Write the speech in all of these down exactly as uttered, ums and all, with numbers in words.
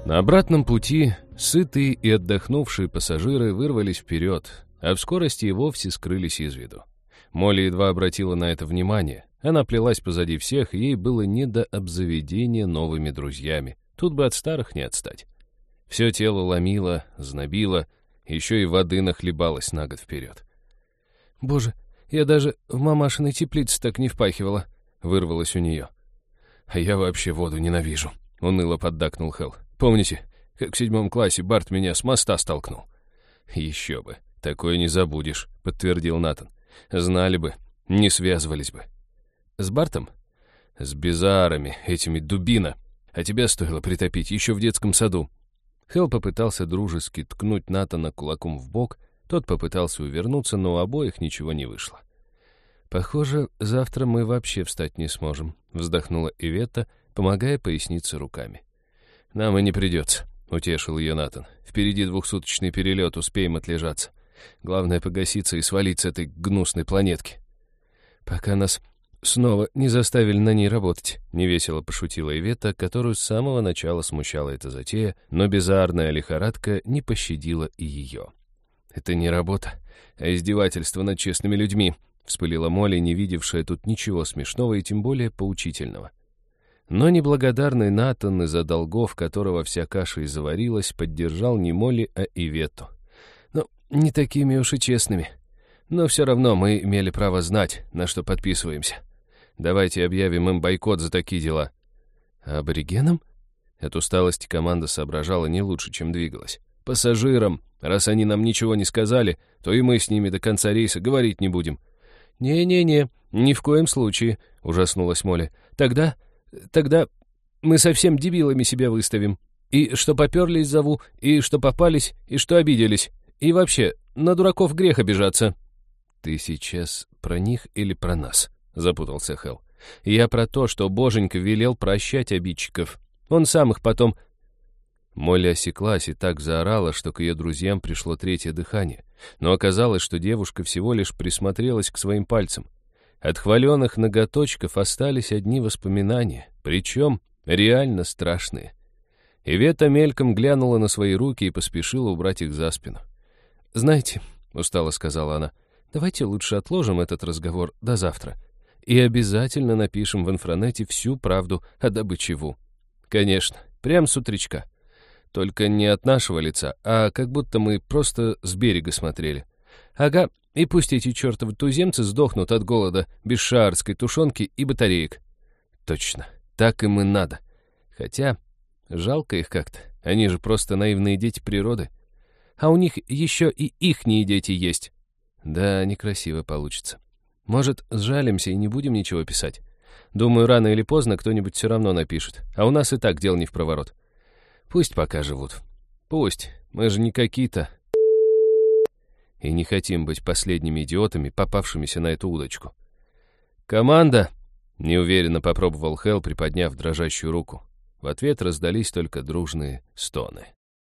На обратном пути сытые и отдохнувшие пассажиры вырвались вперед, а в скорости и вовсе скрылись из виду. Молли едва обратила на это внимание. Она плелась позади всех, и ей было не до обзаведения новыми друзьями. Тут бы от старых не отстать. Все тело ломило, знобило, еще и воды нахлебалось на год вперед. «Боже, я даже в мамашиной теплице так не впахивала», — вырвалось у нее. «А я вообще воду ненавижу», — уныло поддакнул Хелл. «Помните, как в седьмом классе Барт меня с моста столкнул?» «Еще бы, такое не забудешь», — подтвердил Натан. «Знали бы, не связывались бы». «С Бартом?» «С бизарами, этими дубина. А тебя стоило притопить еще в детском саду». Хелл попытался дружески ткнуть Натана кулаком в бок, тот попытался увернуться, но у обоих ничего не вышло. «Похоже, завтра мы вообще встать не сможем», — вздохнула Иветта, помогая пояснице руками. «Нам и не придется», — утешил ее Натан. «Впереди двухсуточный перелет, успеем отлежаться. Главное — погаситься и свалить с этой гнусной планетки». «Пока нас снова не заставили на ней работать», — невесело пошутила Иветта, которую с самого начала смущала эта затея, но бизарная лихорадка не пощадила и ее. «Это не работа, а издевательство над честными людьми», — вспылила Молли, не видевшая тут ничего смешного и тем более поучительного. Но неблагодарный Натан, из-за долгов которого вся каша и заварилась, поддержал не Молли, а Иветту. «Ну, не такими уж и честными. Но все равно мы имели право знать, на что подписываемся. Давайте объявим им бойкот за такие дела». «А аборигенам?» От усталости команда соображала не лучше, чем двигалась. «Пассажирам. Раз они нам ничего не сказали, то и мы с ними до конца рейса говорить не будем». «Не-не-не, ни в коем случае», — ужаснулась Молли. «Тогда... Тогда мы совсем дебилами себя выставим. И что поперлись зову, и что попались, и что обиделись. И вообще, на дураков грех обижаться». «Ты сейчас про них или про нас?» — запутался Хелл. «Я про то, что Боженька велел прощать обидчиков. Он сам их потом...» Молли осеклась и так заорала, что к ее друзьям пришло третье дыхание. Но оказалось, что девушка всего лишь присмотрелась к своим пальцам. От хваленых ноготочков остались одни воспоминания, причем реально страшные. Иветта мельком глянула на свои руки и поспешила убрать их за спину. «Знаете», — устало сказала она, — «давайте лучше отложим этот разговор до завтра и обязательно напишем в инфранете всю правду о добыче Ву. Конечно, прям с утречка. Только не от нашего лица, а как будто мы просто с берега смотрели. Ага, и пусть эти чертовы туземцы сдохнут от голода без шаарской тушенки и батареек». «Точно, так им и надо. Хотя жалко их как-то, они же просто наивные дети природы. А у них еще и ихние дети есть». «Да, некрасиво получится. Может, сжалимся и не будем ничего писать? Думаю, рано или поздно кто-нибудь все равно напишет, а у нас и так дел не впроворот. Пусть пока живут. Пусть, мы же не какие-то... И не хотим быть последними идиотами, попавшимися на эту удочку». «Команда!» — неуверенно попробовал Хелл, приподняв дрожащую руку. В ответ раздались только дружные стоны.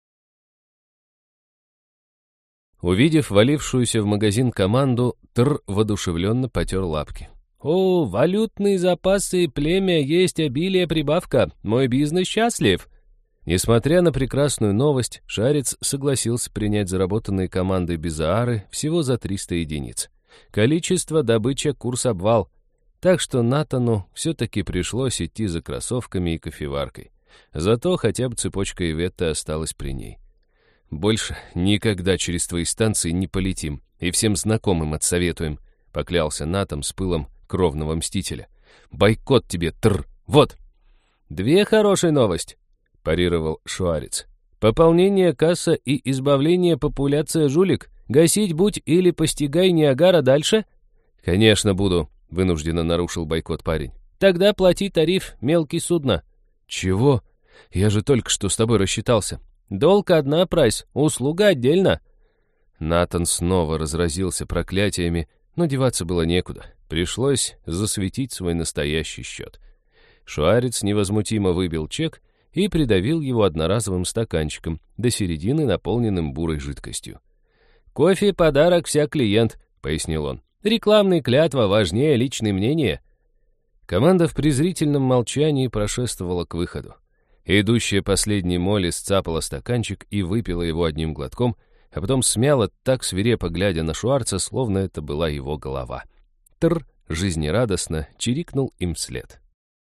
Увидев валившуюся в магазин команду, Тр воодушевленно потер лапки. «О, валютные запасы и племя есть обилие прибавка. Мой бизнес счастлив!» Несмотря на прекрасную новость, Шарец согласился принять заработанные командой Бизаары всего за триста единиц. Количество, добыча, курс обвал. Так что Натану все-таки пришлось идти за кроссовками и кофеваркой. Зато хотя бы цепочка Иветты осталась при ней. «Больше никогда через твои станции не полетим и всем знакомым отсоветуем», — поклялся Натан с пылом кровного мстителя. «Бойкот тебе, Тр! Вот!» «Две хорошие новости», — парировал Шуарец. «Пополнение касса и избавление популяция жулик. Гасить будь или постигай Ниагара дальше?» «Конечно буду», — вынужденно нарушил бойкот парень. «Тогда плати тариф, мелкий судно». «Чего? Я же только что с тобой рассчитался». «Долг одна, прайс, услуга отдельно». Натан снова разразился проклятиями, но деваться было некуда. Пришлось засветить свой настоящий счет. Шуарец невозмутимо выбил чек и придавил его одноразовым стаканчиком, до середины наполненным бурой жидкостью. «Кофе — подарок вся клиент», — пояснил он. «Рекламная клятва важнее личное мнение». Команда в презрительном молчании прошествовала к выходу. Идущая последней Молли сцапала стаканчик и выпила его одним глотком, а потом смяла, так свирепо глядя на Шуарца, словно это была его голова. Тр жизнерадостно чирикнул им вслед.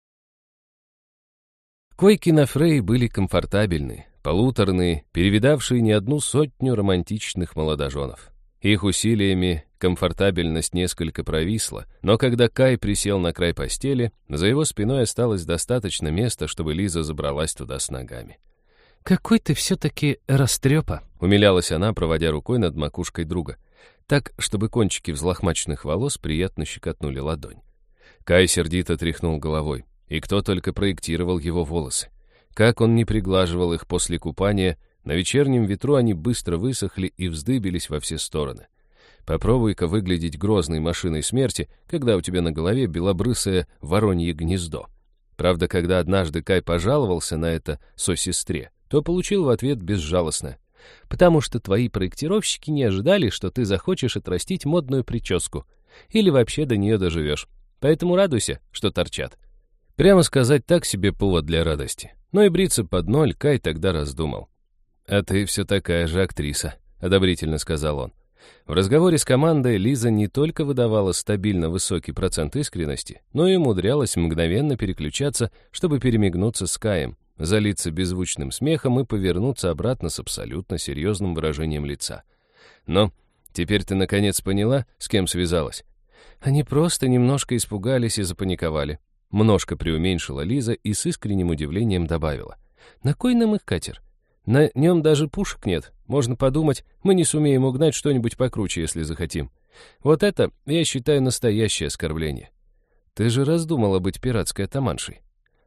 Койки на Фрей были комфортабельные, полуторные, перевидавшие не одну сотню романтичных молодоженов. Их усилиями комфортабельность несколько провисла, но когда Кай присел на край постели, за его спиной осталось достаточно места, чтобы Лиза забралась туда с ногами. «Какой ты все-таки растрепа!» — умилялась она, проводя рукой над макушкой друга, так, чтобы кончики взлохмаченных волос приятно щекотнули ладонь. Кай сердито тряхнул головой, и кто только проектировал его волосы. Как он не приглаживал их после купания, на вечернем ветру они быстро высохли и вздыбились во все стороны. Попробуй-ка выглядеть грозной машиной смерти, когда у тебя на голове белобрысое воронье гнездо. Правда, когда однажды Кай пожаловался на это сосестре, то получил в ответ безжалостно: «Потому что твои проектировщики не ожидали, что ты захочешь отрастить модную прическу. Или вообще до нее доживешь. Поэтому радуйся, что торчат». Прямо сказать, так себе повод для радости. Но и бриться под ноль Кай тогда раздумал. «А ты все такая же актриса», — одобрительно сказал он. В разговоре с командой Лиза не только выдавала стабильно высокий процент искренности, но и умудрялась мгновенно переключаться, чтобы перемигнуться с Каем, залиться беззвучным смехом и повернуться обратно с абсолютно серьезным выражением лица. «Но теперь ты наконец поняла, с кем связалась?» «Они просто немножко испугались и запаниковали», — множко преуменьшила Лиза и с искренним удивлением добавила. «На кой нам их катер? На нем даже пушек нет. Можно подумать, мы не сумеем угнать что-нибудь покруче, если захотим. Вот это, я считаю, настоящее оскорбление. Ты же раздумала быть пиратской атаманшей».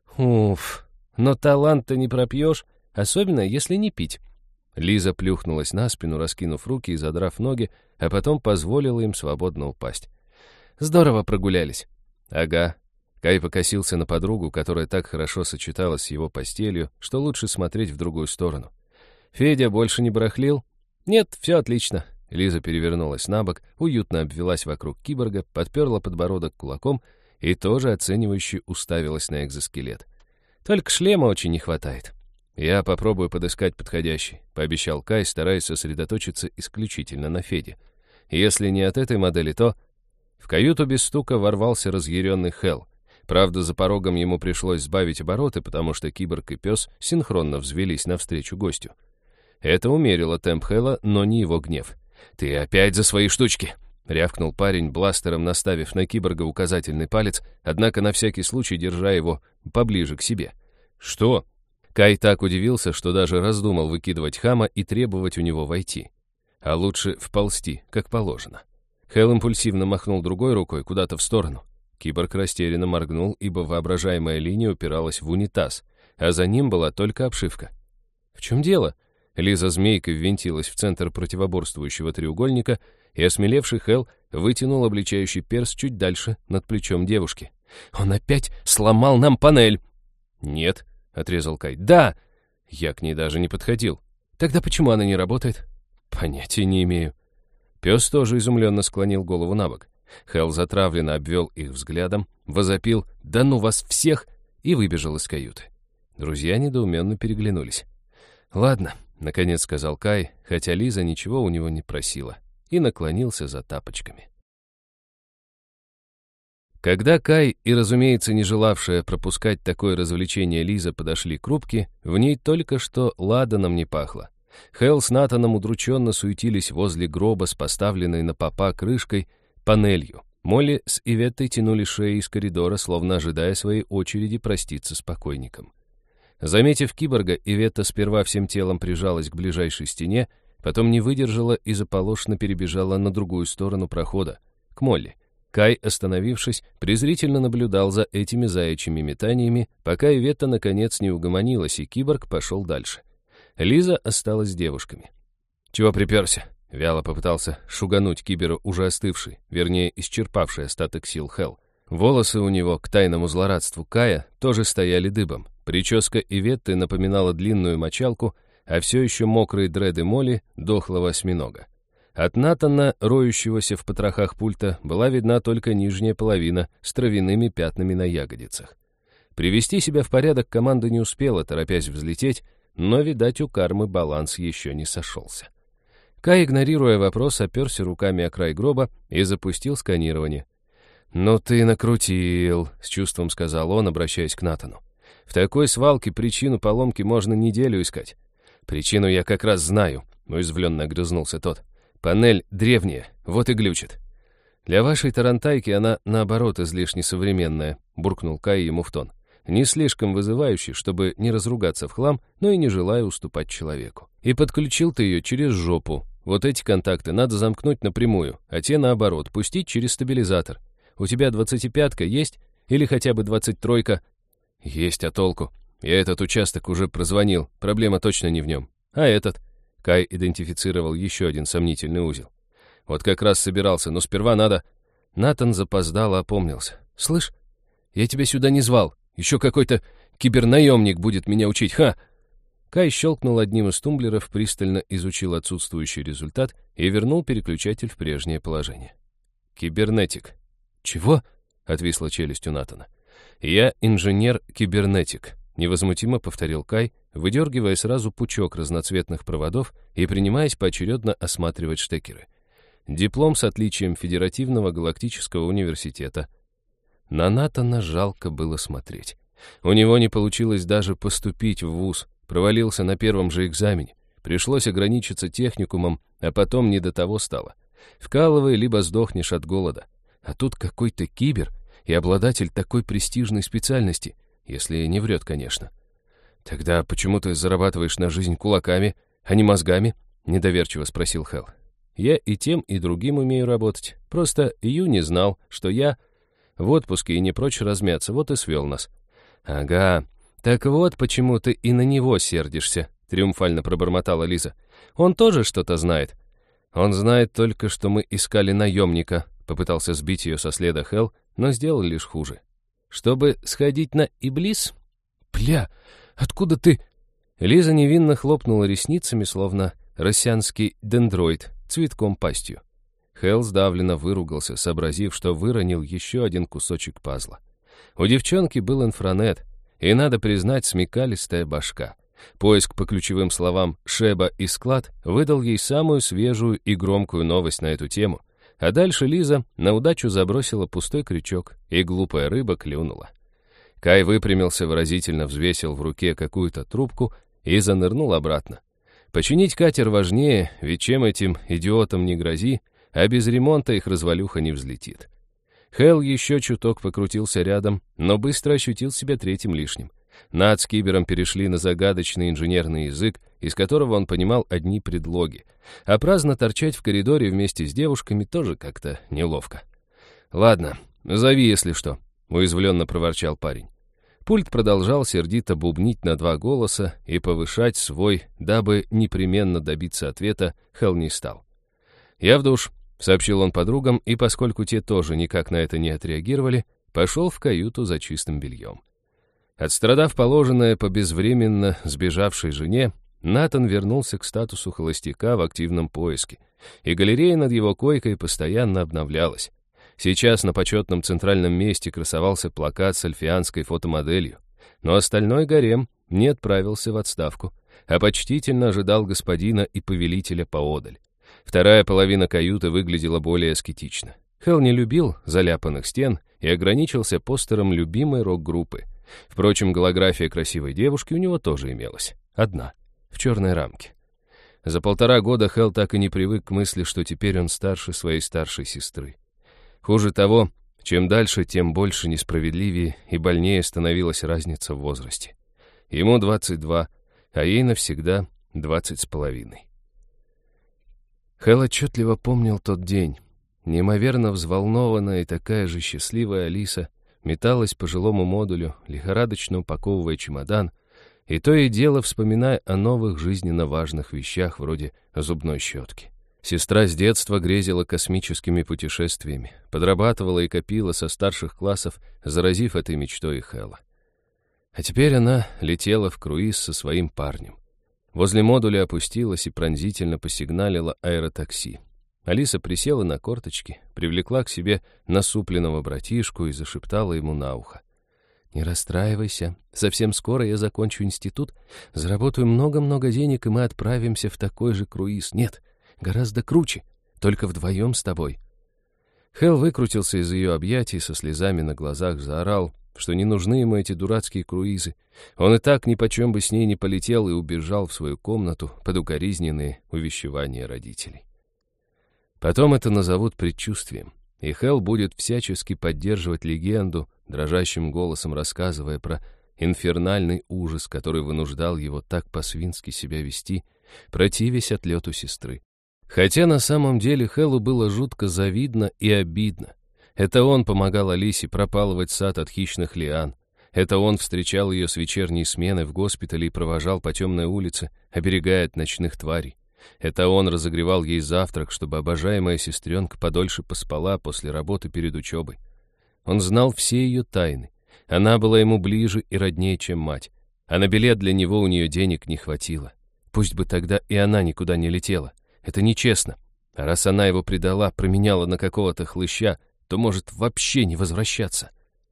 «Уф, но талант-то не пропьешь, особенно если не пить». Лиза плюхнулась на спину, раскинув руки и задрав ноги, а потом позволила им свободно упасть. «Здорово прогулялись». «Ага». Кай покосился на подругу, которая так хорошо сочеталась с его постелью, что лучше смотреть в другую сторону. «Федя больше не барахлил?» «Нет, все отлично». Лиза перевернулась на бок, уютно обвелась вокруг киборга, подперла подбородок кулаком и тоже оценивающе уставилась на экзоскелет. «Только шлема очень не хватает». «Я попробую подыскать подходящий», — пообещал Кай, стараясь сосредоточиться исключительно на Феде. «Если не от этой модели, то...» В каюту без стука ворвался разъяренный Хелл. Правда, за порогом ему пришлось сбавить обороты, потому что киборг и пес синхронно взвелись навстречу гостю. Это умерило темп Хэлла, но не его гнев. «Ты опять за свои штучки!» — рявкнул парень, бластером наставив на киборга указательный палец, однако на всякий случай держа его поближе к себе. «Что?» Кай так удивился, что даже раздумал выкидывать хама и требовать у него войти. А лучше вползти, как положено. Хелл импульсивно махнул другой рукой куда-то в сторону. Киборг растерянно моргнул, ибо воображаемая линия упиралась в унитаз, а за ним была только обшивка. «В чем дело?» Лиза змейкой ввинтилась в центр противоборствующего треугольника, и осмелевший Хелл вытянул обличающий перст чуть дальше, над плечом девушки. «Он опять сломал нам панель!» «Нет», — отрезал Кай. «Да!» Я к ней даже не подходил. «Тогда почему она не работает?» «Понятия не имею». Пес тоже изумленно склонил голову на бок. Хелл затравленно обвел их взглядом, возопил «Да ну вас всех!» и выбежал из каюты. Друзья недоуменно переглянулись. «Ладно», — наконец сказал Кай, хотя Лиза ничего у него не просила, и наклонился за тапочками. Когда Кай и, разумеется, не желавшая пропускать такое развлечение Лиза подошли к рубке, в ней только что ладаном не пахло. Хелл с Натаном удрученно суетились возле гроба с поставленной на попа крышкой панелью. Молли с Иветтой тянули шеи из коридора, словно ожидая своей очереди проститься с покойником. Заметив киборга, Иветта сперва всем телом прижалась к ближайшей стене, потом не выдержала и заполошно перебежала на другую сторону прохода, к Молли. Кай, остановившись, презрительно наблюдал за этими заячьими метаниями, пока Иветта наконец не угомонилась, и киборг пошел дальше. Лиза осталась с девушками. «Чего приперся?» — вяло попытался шугануть кибера уже остывший, вернее, исчерпавший остаток сил Хелл. Волосы у него, к тайному злорадству Кая, тоже стояли дыбом. Прическа Иветты напоминала длинную мочалку, а все еще мокрые дреды Молли — дохлого осьминога. От Натана, роющегося в потрохах пульта, была видна только нижняя половина с травяными пятнами на ягодицах. Привести себя в порядок команда не успела, торопясь взлететь, но, видать, у кармы баланс еще не сошелся. Кай, игнорируя вопрос, оперся руками о край гроба и запустил сканирование. «Ну ты накрутил», — с чувством сказал он, обращаясь к Натану. «В такой свалке причину поломки можно неделю искать». «Причину я как раз знаю», — уязвленно огрызнулся тот. «Панель древняя, вот и глючит». «Для вашей тарантайки она, наоборот, излишне современная», — буркнул Кай ему в тон. «Не слишком вызывающий, чтобы не разругаться в хлам, но и не желая уступать человеку. И подключил ты ее через жопу. Вот эти контакты надо замкнуть напрямую, а те, наоборот, пустить через стабилизатор. У тебя двадцатипятка есть? Или хотя бы двадцать тройка?» «Есть, а толку? Я этот участок уже прозвонил, проблема точно не в нем. А этот?» Кай идентифицировал еще один сомнительный узел. «Вот как раз собирался, но сперва надо...» Натан запоздало опомнился. «Слышь, я тебя сюда не звал. Еще какой-то кибернаемник будет меня учить, ха!» Кай щелкнул одним из тумблеров, пристально изучил отсутствующий результат и вернул переключатель в прежнее положение. «Кибернетик». «Чего?» — отвисла челюсть у Натана. «Я инженер-кибернетик», — невозмутимо повторил Кай, выдергивая сразу пучок разноцветных проводов и принимаясь поочередно осматривать штекеры. Диплом с отличием Федеративного галактического университета. На Натана жалко было смотреть. У него не получилось даже поступить в вуз, провалился на первом же экзамене. Пришлось ограничиться техникумом, а потом не до того стало. Вкалывай, либо сдохнешь от голода. А тут какой-то кибер и обладатель такой престижной специальности, если не врет, конечно. «Тогда почему ты зарабатываешь на жизнь кулаками, а не мозгами?» — недоверчиво спросил Хэл. «Я и тем, и другим умею работать. Просто Ю не знал, что я в отпуске и не прочь размяться, вот и свел нас». «Ага, так вот почему ты и на него сердишься», — триумфально пробормотала Лиза. «Он тоже что-то знает». «Он знает только, что мы искали наемника», — попытался сбить ее со следа Хэл, но сделал лишь хуже. «Чтобы сходить на Иблис?» «Бля, откуда ты...» Лиза невинно хлопнула ресницами, словно россианский дендроид, цветком пастью. Хэл сдавленно выругался, сообразив, что выронил еще один кусочек пазла. У девчонки был инфранет, и, надо признать, смекалистая башка. Поиск по ключевым словам «шеба» и «склад» выдал ей самую свежую и громкую новость на эту тему, а дальше Лиза на удачу забросила пустой крючок, и глупая рыба клюнула. Кай выпрямился, выразительно взвесил в руке какую-то трубку и занырнул обратно. Починить катер важнее, ведь чем этим идиотам не грози, а без ремонта их развалюха не взлетит. Хэл еще чуток покрутился рядом, но быстро ощутил себя третьим лишним. Над с Кибером перешли на загадочный инженерный язык, из которого он понимал одни предлоги, а праздно торчать в коридоре вместе с девушками тоже как-то неловко. «Ладно, зови, если что», — уязвленно проворчал парень. Пульт продолжал сердито бубнить на два голоса и повышать свой, дабы непременно добиться ответа, Хэл не стал. «Я в душ», — сообщил он подругам, и, поскольку те тоже никак на это не отреагировали, пошел в каюту за чистым бельем. Отстрадав положенное по безвременно сбежавшей жене, Натан вернулся к статусу холостяка в активном поиске, и галерея над его койкой постоянно обновлялась. Сейчас на почетном центральном месте красовался плакат с альфианской фотомоделью, но остальной гарем не отправился в отставку, а почтительно ожидал господина и повелителя поодаль. Вторая половина каюты выглядела более аскетично. Хэл не любил заляпанных стен и ограничился постером любимой рок-группы. Впрочем, голография красивой девушки у него тоже имелась. Одна, в черной рамке. За полтора года Хэл так и не привык к мысли, что теперь он старше своей старшей сестры. Хуже того, чем дальше, тем больше несправедливее и больнее становилась разница в возрасте. Ему двадцать два, а ей навсегда двадцать с половиной. Хэл отчетливо помнил тот день. Неимоверно взволнованная и такая же счастливая Алиса металась по жилому модулю, лихорадочно упаковывая чемодан, и то и дело вспоминая о новых жизненно важных вещах вроде зубной щетки. Сестра с детства грезила космическими путешествиями, подрабатывала и копила со старших классов, заразив этой мечтой и Хэла. А теперь она летела в круиз со своим парнем. Возле модуля опустилась и пронзительно посигналила аэротакси. Алиса присела на корточки, привлекла к себе насупленного братишку и зашептала ему на ухо. «Не расстраивайся. Совсем скоро я закончу институт, заработаю много-много денег, и мы отправимся в такой же круиз. Нет, гораздо круче, только вдвоем с тобой». Хелл выкрутился из ее объятий, со слезами на глазах заорал, что не нужны ему эти дурацкие круизы. Он и так ни почем бы с ней не полетел и убежал в свою комнату под укоризненные увещевания родителей. Потом это назовут предчувствием, и Хелл будет всячески поддерживать легенду, дрожащим голосом рассказывая про инфернальный ужас, который вынуждал его так по-свински себя вести, противясь отлету сестры. Хотя на самом деле Хеллу было жутко завидно и обидно. Это он помогал Алисе пропалывать сад от хищных лиан. Это он встречал ее с вечерней смены в госпитале и провожал по темной улице, оберегая от ночных тварей. Это он разогревал ей завтрак, чтобы обожаемая сестренка подольше поспала после работы перед учебой. Он знал все ее тайны. Она была ему ближе и роднее, чем мать. А на билет для него у нее денег не хватило. Пусть бы тогда и она никуда не летела. Это нечестно. А раз она его предала, променяла на какого-то хлыща, то может вообще не возвращаться.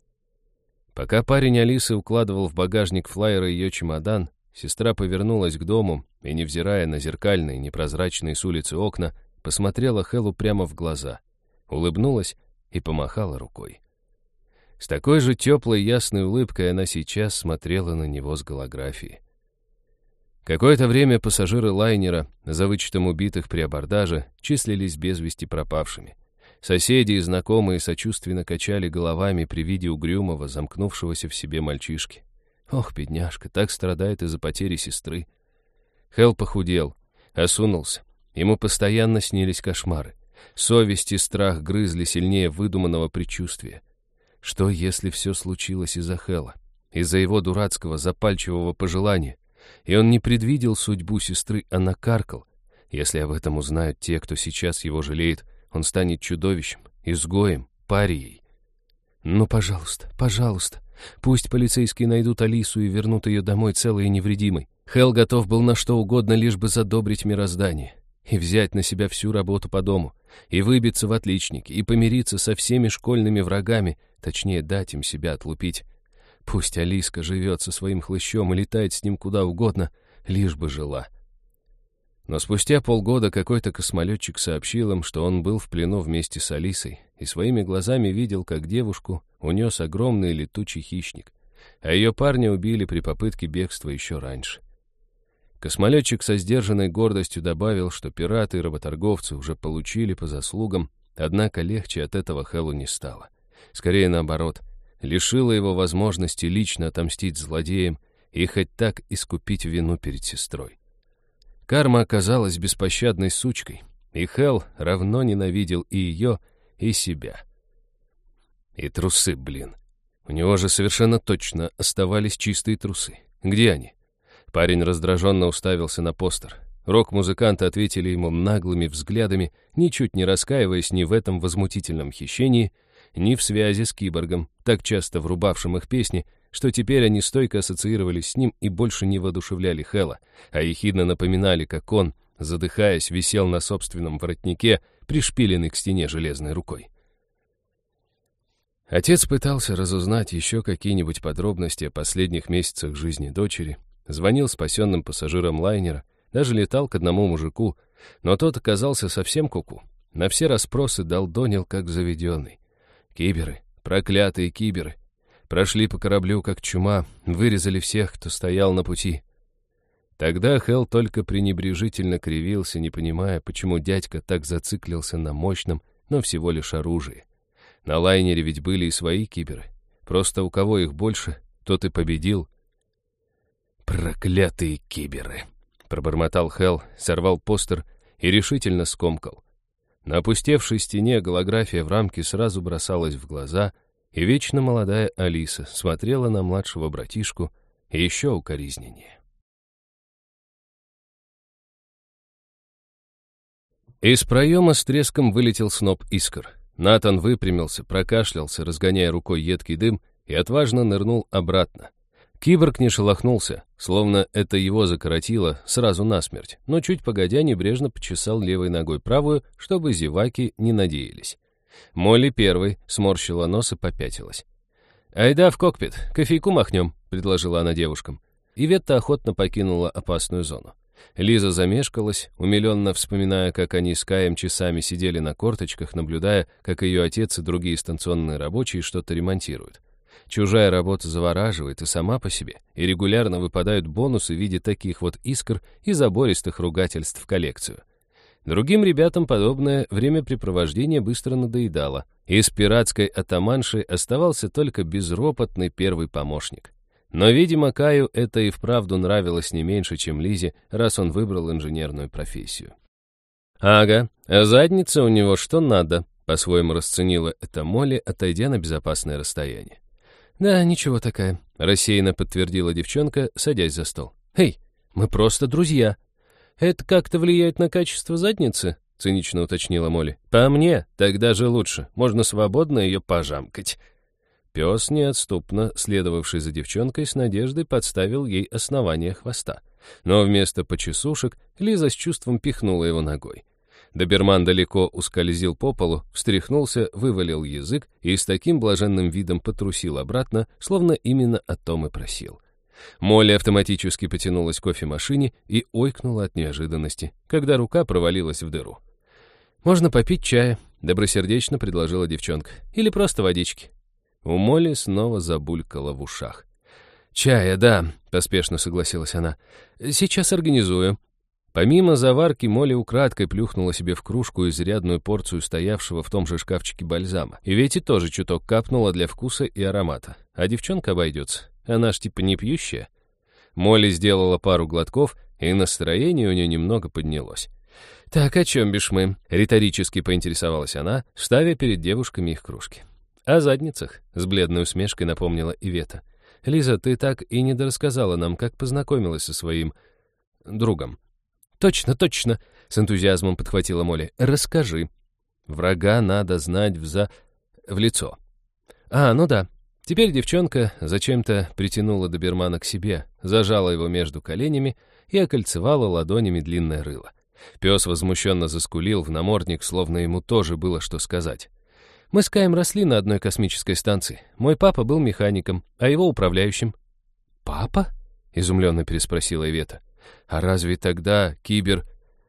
Пока парень Алисы укладывал в багажник флайера ее чемодан, сестра повернулась к дому и, невзирая на зеркальные, непрозрачные с улицы окна, посмотрела Хеллу прямо в глаза, улыбнулась и помахала рукой. С такой же теплой ясной улыбкой она сейчас смотрела на него с голографии. Какое-то время пассажиры лайнера, за вычетом убитых при абордаже, числились без вести пропавшими. Соседи и знакомые сочувственно качали головами при виде угрюмого, замкнувшегося в себе мальчишки. Ох, бедняжка, так страдает из-за потери сестры. Хелл похудел, осунулся. Ему постоянно снились кошмары. Совесть и страх грызли сильнее выдуманного предчувствия. Что, если все случилось из-за Хелла? Из-за его дурацкого, запальчивого пожелания? И он не предвидел судьбу сестры, а накаркал. Если об этом узнают те, кто сейчас его жалеет, он станет чудовищем, изгоем, парией. Ну, пожалуйста, пожалуйста, пусть полицейские найдут Алису и вернут ее домой целой и невредимой. Хелл готов был на что угодно, лишь бы задобрить мироздание, и взять на себя всю работу по дому, и выбиться в отличники, и помириться со всеми школьными врагами, точнее, дать им себя отлупить. Пусть Алиска живет со своим хлыщом и летает с ним куда угодно, лишь бы жила. Но спустя полгода какой-то космолетчик сообщил им, что он был в плену вместе с Алисой и своими глазами видел, как девушку унес огромный летучий хищник, а ее парня убили при попытке бегства еще раньше. Космолетчик со сдержанной гордостью добавил, что пираты и работорговцы уже получили по заслугам, однако легче от этого Хеллу не стало. Скорее наоборот, лишило его возможности лично отомстить злодеям и хоть так искупить вину перед сестрой. Карма оказалась беспощадной сучкой, и Хелл равно ненавидел и ее, и себя. И трусы, блин. У него же совершенно точно оставались чистые трусы. Где они? Парень раздраженно уставился на постер. Рок-музыканты ответили ему наглыми взглядами, ничуть не раскаиваясь ни в этом возмутительном хищении, ни в связи с киборгом, так часто врубавшим их песни, что теперь они стойко ассоциировались с ним и больше не воодушевляли Хелла, а ехидно напоминали, как он, задыхаясь, висел на собственном воротнике, пришпиленный к стене железной рукой. Отец пытался разузнать еще какие-нибудь подробности о последних месяцах жизни дочери, звонил спасенным пассажирам лайнера, даже летал к одному мужику, но тот оказался совсем куку. На все расспросы долдонил, как заведенный. Киберы, проклятые киберы, прошли по кораблю, как чума, вырезали всех, кто стоял на пути. Тогда Хелл только пренебрежительно кривился, не понимая, почему дядька так зациклился на мощном, но всего лишь оружии. На лайнере ведь были и свои киберы. Просто у кого их больше, тот и победил. «Проклятые киберы!» — пробормотал Хелл, сорвал постер и решительно скомкал. На опустевшей стене голография в рамке сразу бросалась в глаза, и вечно молодая Алиса смотрела на младшего братишку еще укоризненнее. Из проема с треском вылетел сноп искр. Натан выпрямился, прокашлялся, разгоняя рукой едкий дым, и отважно нырнул обратно. Киборг не шелохнулся, словно это его закоротило сразу насмерть, но чуть погодя небрежно почесал левой ногой правую, чтобы зеваки не надеялись. Молли первой сморщила нос и попятилась. «Айда в кокпит, кофейку махнем», — предложила она девушкам. Иветта охотно покинула опасную зону. Лиза замешкалась, умиленно вспоминая, как они с Каем часами сидели на корточках, наблюдая, как ее отец и другие станционные рабочие что-то ремонтируют. Чужая работа завораживает и сама по себе, и регулярно выпадают бонусы в виде таких вот искр и забористых ругательств в коллекцию. Другим ребятам подобное времяпрепровождение быстро надоедало. Из пиратской атаманши оставался только безропотный первый помощник. Но, видимо, Каю это и вправду нравилось не меньше, чем Лизе, раз он выбрал инженерную профессию. «Ага, а задница у него что надо», — по-своему расценила это Молли, отойдя на безопасное расстояние. «Да, ничего такая», — рассеянно подтвердила девчонка, садясь за стол. «Эй, мы просто друзья». «Это как-то влияет на качество задницы?» — цинично уточнила Молли. «По мне, тогда же лучше. Можно свободно ее пожамкать». Пес, неотступно следовавший за девчонкой, с надеждой подставил ей основание хвоста. Но вместо почесушек Лиза с чувством пихнула его ногой. Доберман далеко ускользил по полу, встряхнулся, вывалил язык и с таким блаженным видом потрусил обратно, словно именно о том и просил. Молли автоматически потянулась к кофемашине и ойкнула от неожиданности, когда рука провалилась в дыру. «Можно попить чая», — добросердечно предложила девчонка. «Или просто водички». У Молли снова забулькало в ушах. «Чая, да», — поспешно согласилась она. «Сейчас организую». Помимо заварки, Молли украдкой плюхнула себе в кружку изрядную порцию стоявшего в том же шкафчике бальзама. И Вете тоже чуток капнула для вкуса и аромата. А девчонка обойдется. Она ж типа не пьющая. Молли сделала пару глотков, и настроение у нее немного поднялось. «Так, о чем бишь мы?» — риторически поинтересовалась она, ставя перед девушками их кружки. «О задницах», — с бледной усмешкой напомнила Ивета. «Лиза, ты так и не дорассказала нам, как познакомилась со своим другом». «Точно, точно!» — с энтузиазмом подхватила Молли. «Расскажи. Врага надо знать в за... в лицо». «А, ну да». Теперь девчонка зачем-то притянула добермана к себе, зажала его между коленями и окольцевала ладонями длинное рыло. Пес возмущенно заскулил в намордник, словно ему тоже было что сказать. «Мы с Каем росли на одной космической станции. Мой папа был механиком, а его управляющим». «Папа?» — изумленно переспросила Ивета. «А разве тогда кибер...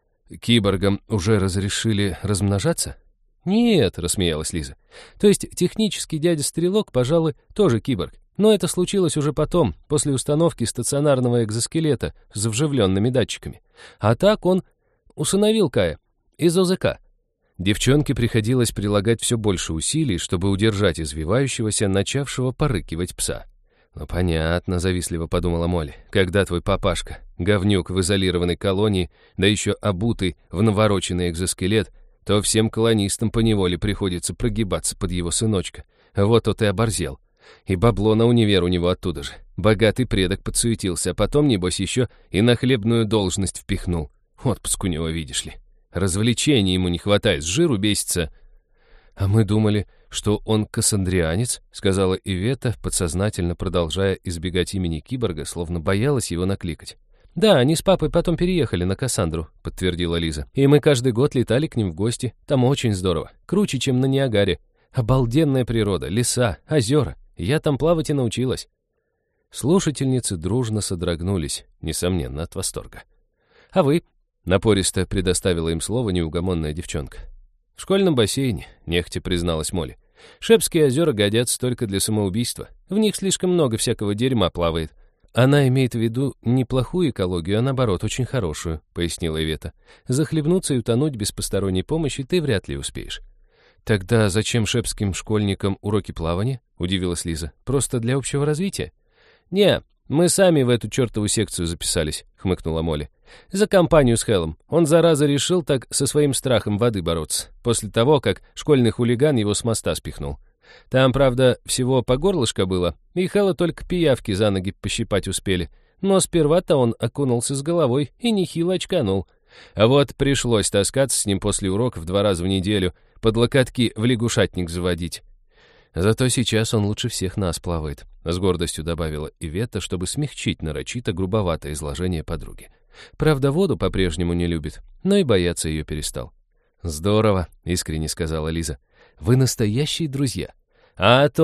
киборгам уже разрешили размножаться?» «Нет», — рассмеялась Лиза. «То есть технический дядя Стрелок, пожалуй, тоже киборг. Но это случилось уже потом, после установки стационарного экзоскелета с вживленными датчиками. А так он усыновил Кая из ОЗК». Девчонке приходилось прилагать все больше усилий, чтобы удержать извивающегося, начавшего порыкивать пса. «Ну, понятно», — завистливо подумала Молли, «когда твой папашка, говнюк в изолированной колонии, да еще обутый в навороченный экзоскелет, то всем колонистам поневоле приходится прогибаться под его сыночка. Вот тот и оборзел. И бабло на универ у него оттуда же. Богатый предок подсуетился, а потом, небось, еще и на хлебную должность впихнул. Отпуск у него, видишь ли. Развлечений ему не хватает, с жиру бесится». «А мы думали, что он кассандрианец», — сказала Ивета, подсознательно продолжая избегать имени киборга, словно боялась его накликать. «Да, они с папой потом переехали на Кассандру», — подтвердила Лиза. «И мы каждый год летали к ним в гости. Там очень здорово. Круче, чем на Ниагаре. Обалденная природа, леса, озера. Я там плавать и научилась». Слушательницы дружно содрогнулись, несомненно, от восторга. «А вы?» — напористо предоставила им слово неугомонная девчонка. «В школьном бассейне», — нехотя призналась Молли. «Шепские озера годятся только для самоубийства. В них слишком много всякого дерьма плавает». «Она имеет в виду не плохую экологию, а наоборот, очень хорошую», — пояснила Ивета. «Захлебнуться и утонуть без посторонней помощи ты вряд ли успеешь». «Тогда зачем шепским школьникам уроки плавания?» — удивилась Лиза. «Просто для общего развития?» «Не, мы сами в эту чертову секцию записались», — хмыкнула Молли. «За компанию с Хеллом. Он, зараза, решил так со своим страхом воды бороться, после того, как школьный хулиган его с моста спихнул. Там, правда, всего по горлышко было, и Хэлла только пиявки за ноги пощипать успели. Но сперва-то он окунулся с головой и нехило очканул. А вот пришлось таскаться с ним после уроков два раза в неделю, под локотки в лягушатник заводить. Зато сейчас он лучше всех нас плавает», — с гордостью добавила Ивета, чтобы смягчить нарочито грубоватое изложение подруги. «Правда, воду по-прежнему не любит, но и бояться ее перестал». «Здорово», — искренне сказала Лиза. «Вы настоящие друзья». «А то»,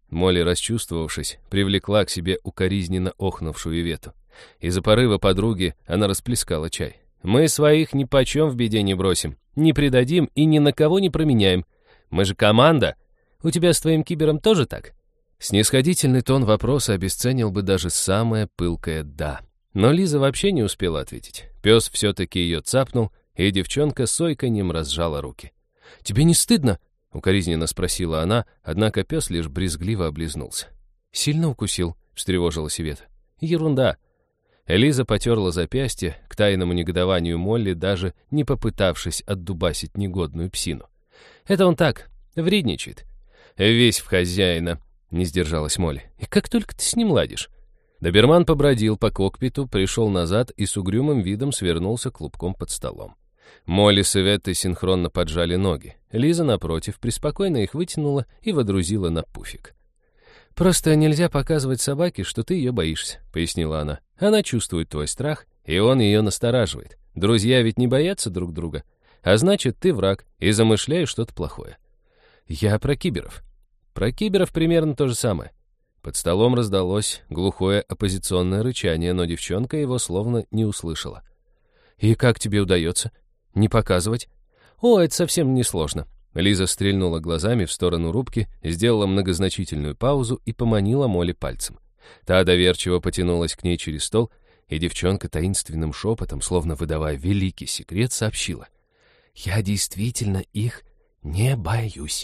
Молли, расчувствовавшись, привлекла к себе укоризненно охнувшую Ивету. Из-за порыва подруги она расплескала чай. «Мы своих ни почем в беде не бросим, не предадим и ни на кого не променяем. Мы же команда. У тебя с твоим кибером тоже так?» Снисходительный тон вопроса обесценил бы даже самое пылкое «да». Но Лиза вообще не успела ответить. Пес все-таки ее цапнул, и девчонка с ойканьем разжала руки. «Тебе не стыдно?» — укоризненно спросила она, однако пес лишь брезгливо облизнулся. «Сильно укусил?» — встревожилась Ивета. «Ерунда». Лиза потерла запястье, к тайному негодованию Молли, даже не попытавшись отдубасить негодную псину. «Это он так, вредничает». «Весь в хозяина», — не сдержалась Молли. «И как только ты с ним ладишь?» Доберман побродил по кокпиту, пришел назад и с угрюмым видом свернулся клубком под столом. Молли с Иветтой синхронно поджали ноги. Лиза, напротив, преспокойно их вытянула и водрузила на пуфик. «Просто нельзя показывать собаке, что ты ее боишься», — пояснила она. «Она чувствует твой страх, и он ее настораживает. Друзья ведь не боятся друг друга. А значит, ты враг и замышляешь что-то плохое». «Я про киберов». «Про киберов примерно то же самое». Под столом раздалось глухое оппозиционное рычание, но девчонка его словно не услышала. «И как тебе удается? Не показывать?» «О, это совсем несложно». Лиза стрельнула глазами в сторону рубки, сделала многозначительную паузу и поманила Молли пальцем. Та доверчиво потянулась к ней через стол, и девчонка таинственным шепотом, словно выдавая великий секрет, сообщила. «Я действительно их не боюсь».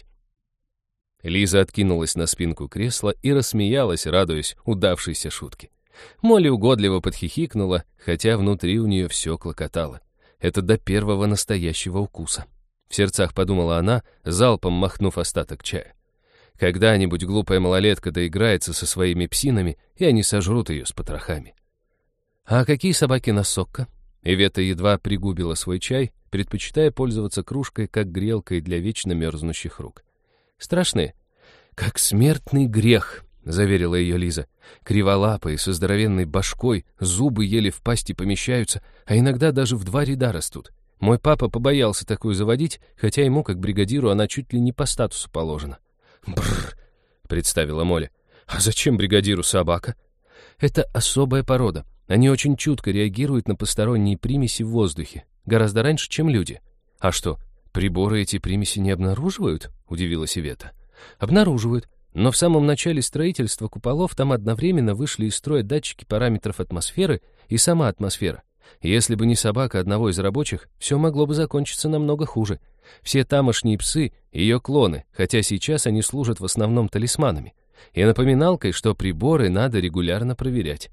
Лиза откинулась на спинку кресла и рассмеялась, радуясь удавшейся шутке. Молли угодливо подхихикнула, хотя внутри у нее все клокотало. Это до первого настоящего укуса. В сердцах подумала она, залпом махнув остаток чая. Когда-нибудь глупая малолетка доиграется со своими псинами, и они сожрут ее с потрохами. «А какие собаки на Сокко?» Ивета едва пригубила свой чай, предпочитая пользоваться кружкой как грелкой для вечно мерзнущих рук. «Страшные?» «Как смертный грех», — заверила ее Лиза. «Криволапые, со здоровенной башкой, зубы еле в пасти помещаются, а иногда даже в два ряда растут. Мой папа побоялся такую заводить, хотя ему, как бригадиру, она чуть ли не по статусу положена». «Бррр», — представила Молли. «А зачем бригадиру собака?» «Это особая порода. Они очень чутко реагируют на посторонние примеси в воздухе, гораздо раньше, чем люди». «А что, приборы эти примеси не обнаруживают?» — удивилась Ивета. «Обнаруживают, но в самом начале строительства куполов там одновременно вышли из строя датчики параметров атмосферы и сама атмосфера. Если бы не собака одного из рабочих, все могло бы закончиться намного хуже. Все тамошние псы — ее клоны, хотя сейчас они служат в основном талисманами. И напоминалкой, что приборы надо регулярно проверять».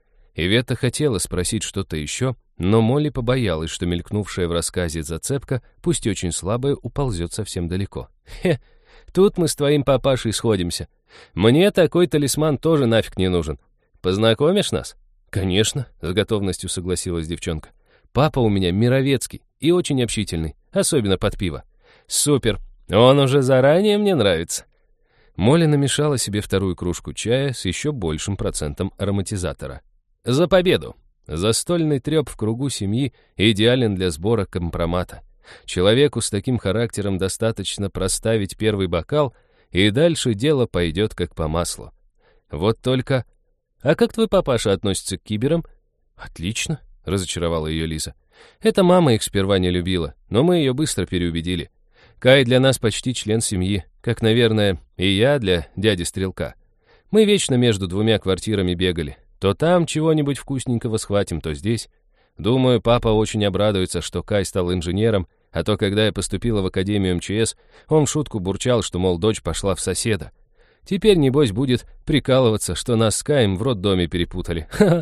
Ивета хотела спросить что-то еще, но Молли побоялась, что мелькнувшая в рассказе зацепка, пусть и очень слабая, уползет совсем далеко. «Хе, тут мы с твоим папашей сходимся. Мне такой талисман тоже нафиг не нужен. Познакомишь нас?» «Конечно», — с готовностью согласилась девчонка. «Папа у меня мировецкий и очень общительный, особенно под пиво». «Супер, он уже заранее мне нравится». Молли намешала себе вторую кружку чая с еще большим процентом ароматизатора. «За победу!» Застольный треп в кругу семьи идеален для сбора компромата. Человеку с таким характером достаточно проставить первый бокал, и дальше дело пойдет как по маслу. Вот только... «А как твой папаша относится к киберам?» «Отлично», — разочаровала ее Лиза. «Это мама их сперва не любила, но мы ее быстро переубедили. Кай для нас почти член семьи, как, наверное, и я для дяди Стрелка. Мы вечно между двумя квартирами бегали. То там чего-нибудь вкусненького схватим, то здесь. Думаю, папа очень обрадуется, что Кай стал инженером, а то, когда я поступила в Академию эм че эс, он в шутку бурчал, что, мол, дочь пошла в соседа. Теперь, небось, будет прикалываться, что нас с Каем в роддоме перепутали. Ха-ха!»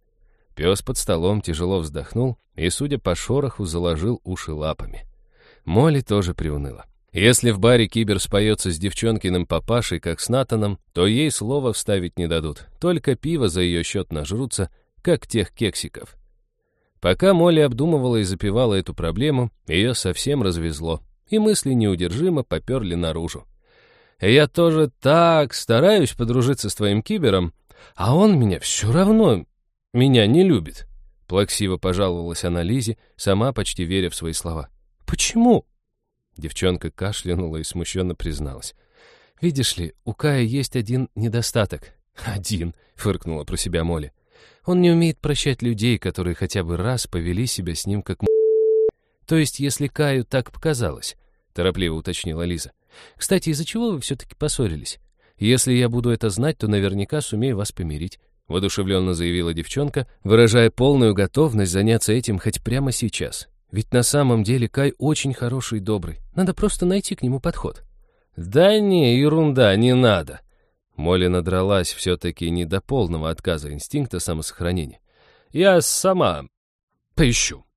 Пес под столом тяжело вздохнул и, судя по шороху, заложил уши лапами. Молли тоже приуныла. Если в баре кибер споется с девчонкиным папашей, как с Натаном, то ей слова вставить не дадут, только пиво за ее счет нажрутся, как тех кексиков. Пока Молли обдумывала и запивала эту проблему, ее совсем развезло, и мысли неудержимо поперли наружу. «Я тоже так стараюсь подружиться с твоим кибером, а он меня все равно меня не любит», — плаксиво пожаловалась она Лизе, сама почти веря в свои слова. «Почему?» Девчонка кашлянула и смущенно призналась. «Видишь ли, у Кая есть один недостаток». «Один», — фыркнула про себя Молли. «Он не умеет прощать людей, которые хотя бы раз повели себя с ним как м***». «То есть, если Каю так показалось», — торопливо уточнила Лиза. «Кстати, из-за чего вы все-таки поссорились? Если я буду это знать, то наверняка сумею вас помирить», — воодушевленно заявила девчонка, выражая полную готовность заняться этим хоть прямо сейчас. «Ведь на самом деле Кай очень хороший и добрый. Надо просто найти к нему подход». «Да не, ерунда, не надо». Молли надралась все-таки не до полного отказа инстинкта самосохранения. «Я сама поищу».